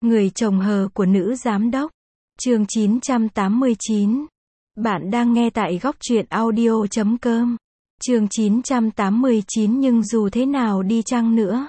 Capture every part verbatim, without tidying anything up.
Người chồng hờ của nữ giám đốc. Chương chín trăm tám mươi chín. Bạn đang nghe tại góc truyện audio chấm com. Chương chín trăm tám mươi chín. Nhưng dù thế nào đi chăng nữa,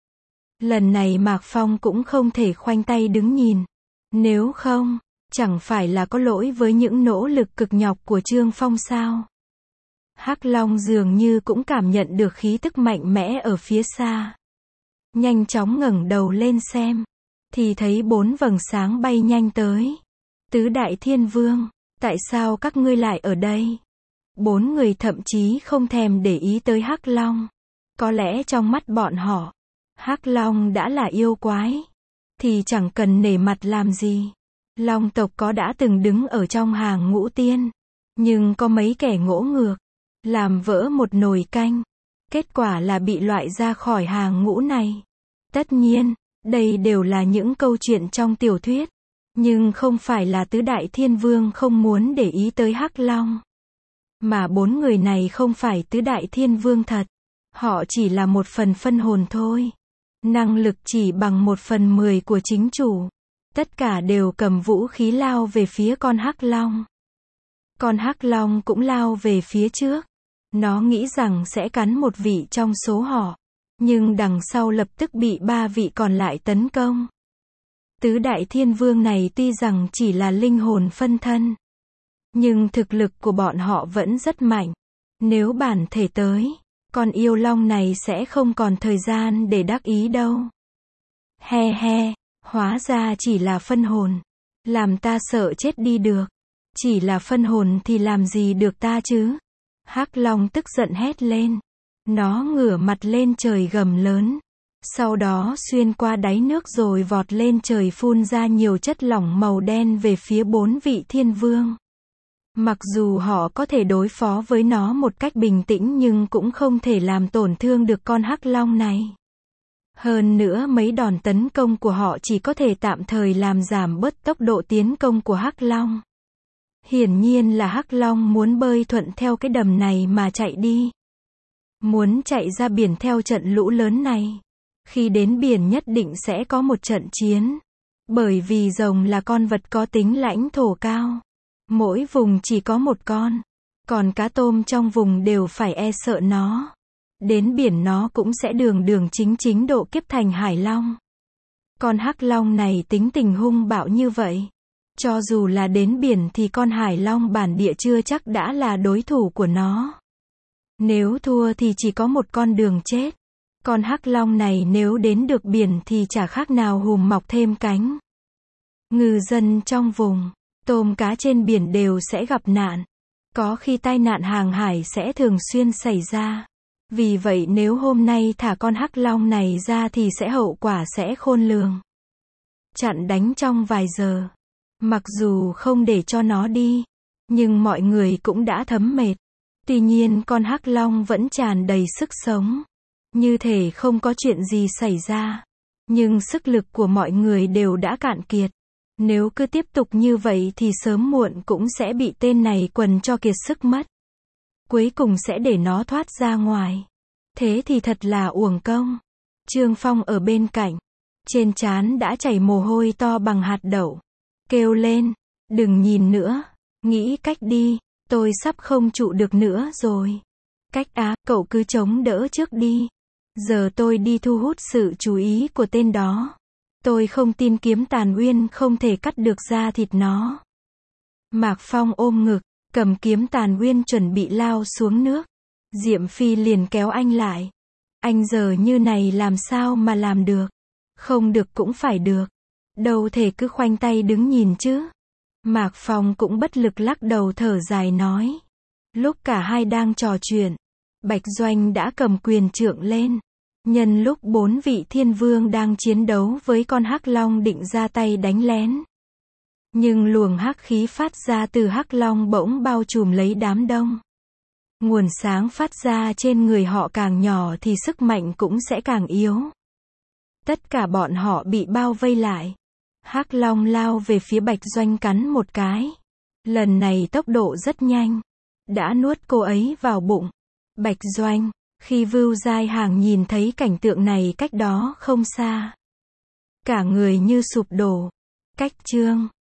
lần này Mạc Phong cũng không thể khoanh tay đứng nhìn. Nếu không, chẳng phải là có lỗi với những nỗ lực cực nhọc của Trương Phong sao? Hắc Long dường như cũng cảm nhận được khí tức mạnh mẽ ở phía xa. Nhanh chóng ngẩng đầu lên xem, thì thấy bốn vầng sáng bay nhanh tới. Tứ Đại Thiên Vương, tại sao các ngươi lại ở đây? Bốn người thậm chí không thèm để ý tới Hắc Long. Có lẽ trong mắt bọn họ, Hắc Long đã là yêu quái, thì chẳng cần nể mặt làm gì. Long tộc có đã từng đứng ở trong hàng ngũ tiên, nhưng có mấy kẻ ngỗ ngược, làm vỡ một nồi canh. Kết quả là bị loại ra khỏi hàng ngũ này. Tất nhiên, đây đều là những câu chuyện trong tiểu thuyết, nhưng không phải là tứ đại thiên vương không muốn để ý tới Hắc Long. Mà bốn người này không phải tứ đại thiên vương thật. Họ chỉ là một phần phân hồn thôi. Năng lực chỉ bằng một phần mười của chính chủ. Tất cả đều cầm vũ khí lao về phía con Hắc Long. Con Hắc Long cũng lao về phía trước. Nó nghĩ rằng sẽ cắn một vị trong số họ. Nhưng đằng sau lập tức bị ba vị còn lại tấn công. Tứ đại thiên vương này tuy rằng chỉ là linh hồn phân thân, nhưng thực lực của bọn họ vẫn rất mạnh. Nếu bản thể tới, con yêu long này sẽ không còn thời gian để đắc ý đâu. He he, hóa ra chỉ là phân hồn. Làm ta sợ chết đi được. Chỉ là phân hồn thì làm gì được ta chứ? Hắc Long tức giận hét lên. Nó ngửa mặt lên trời gầm lớn. Sau đó xuyên qua đáy nước rồi vọt lên trời phun ra nhiều chất lỏng màu đen về phía bốn vị thiên vương. Mặc dù họ có thể đối phó với nó một cách bình tĩnh nhưng cũng không thể làm tổn thương được con Hắc Long này. Hơn nữa mấy đòn tấn công của họ chỉ có thể tạm thời làm giảm bớt tốc độ tiến công của Hắc Long. Hiển nhiên là Hắc Long muốn bơi thuận theo cái đầm này mà chạy đi. Muốn chạy ra biển theo trận lũ lớn này. Khi đến biển nhất định sẽ có một trận chiến. Bởi vì rồng là con vật có tính lãnh thổ cao. Mỗi vùng chỉ có một con. Còn cá tôm trong vùng đều phải e sợ nó. Đến biển nó cũng sẽ đường đường chính chính độ kiếp thành Hải Long. Con Hắc Long này tính tình hung bạo như vậy. Cho dù là đến biển thì con Hải Long bản địa chưa chắc đã là đối thủ của nó. Nếu thua thì chỉ có một con đường chết. Con Hắc Long này nếu đến được biển thì chả khác nào hùm mọc thêm cánh. Ngư dân trong vùng, tôm cá trên biển đều sẽ gặp nạn. Có khi tai nạn hàng hải sẽ thường xuyên xảy ra. Vì vậy nếu hôm nay thả con Hắc Long này ra thì sẽ hậu quả sẽ khôn lường. Chặn đánh trong vài giờ. Mặc dù không để cho nó đi, nhưng mọi người cũng đã thấm mệt. Tuy nhiên con Hắc Long vẫn tràn đầy sức sống. Như thể không có chuyện gì xảy ra. Nhưng sức lực của mọi người đều đã cạn kiệt. Nếu cứ tiếp tục như vậy thì sớm muộn cũng sẽ bị tên này quần cho kiệt sức mất. Cuối cùng sẽ để nó thoát ra ngoài. Thế thì thật là uổng công. Trương Phong ở bên cạnh. Trên trán đã chảy mồ hôi to bằng hạt đậu. Kêu lên. Đừng nhìn nữa. Nghĩ cách đi. Tôi sắp không trụ được nữa rồi. Cách á, cậu cứ chống đỡ trước đi. Giờ tôi đi thu hút sự chú ý của tên đó. Tôi không tin kiếm tàn uyên không thể cắt được da thịt nó. Mạc Phong ôm ngực, cầm kiếm tàn uyên chuẩn bị lao xuống nước. Diệm Phi liền kéo anh lại. Anh giờ như này làm sao mà làm được? Không được cũng phải được. Đâu thể cứ khoanh tay đứng nhìn chứ. Mạc Phong cũng bất lực lắc đầu thở dài nói. Lúc cả hai đang trò chuyện, Bạch Doanh đã cầm quyền trượng lên. Nhân lúc bốn vị thiên vương đang chiến đấu với con Hắc Long định ra tay đánh lén. Nhưng luồng hắc khí phát ra từ Hắc Long bỗng bao trùm lấy đám đông. Nguồn sáng phát ra trên người họ càng nhỏ thì sức mạnh cũng sẽ càng yếu. Tất cả bọn họ bị bao vây lại. Hắc Long lao về phía Bạch Doanh cắn một cái. Lần này tốc độ rất nhanh. Đã nuốt cô ấy vào bụng. Bạch Doanh, khi Vưu Giai Hàng nhìn thấy cảnh tượng này cách đó không xa. Cả người như sụp đổ. Cách chương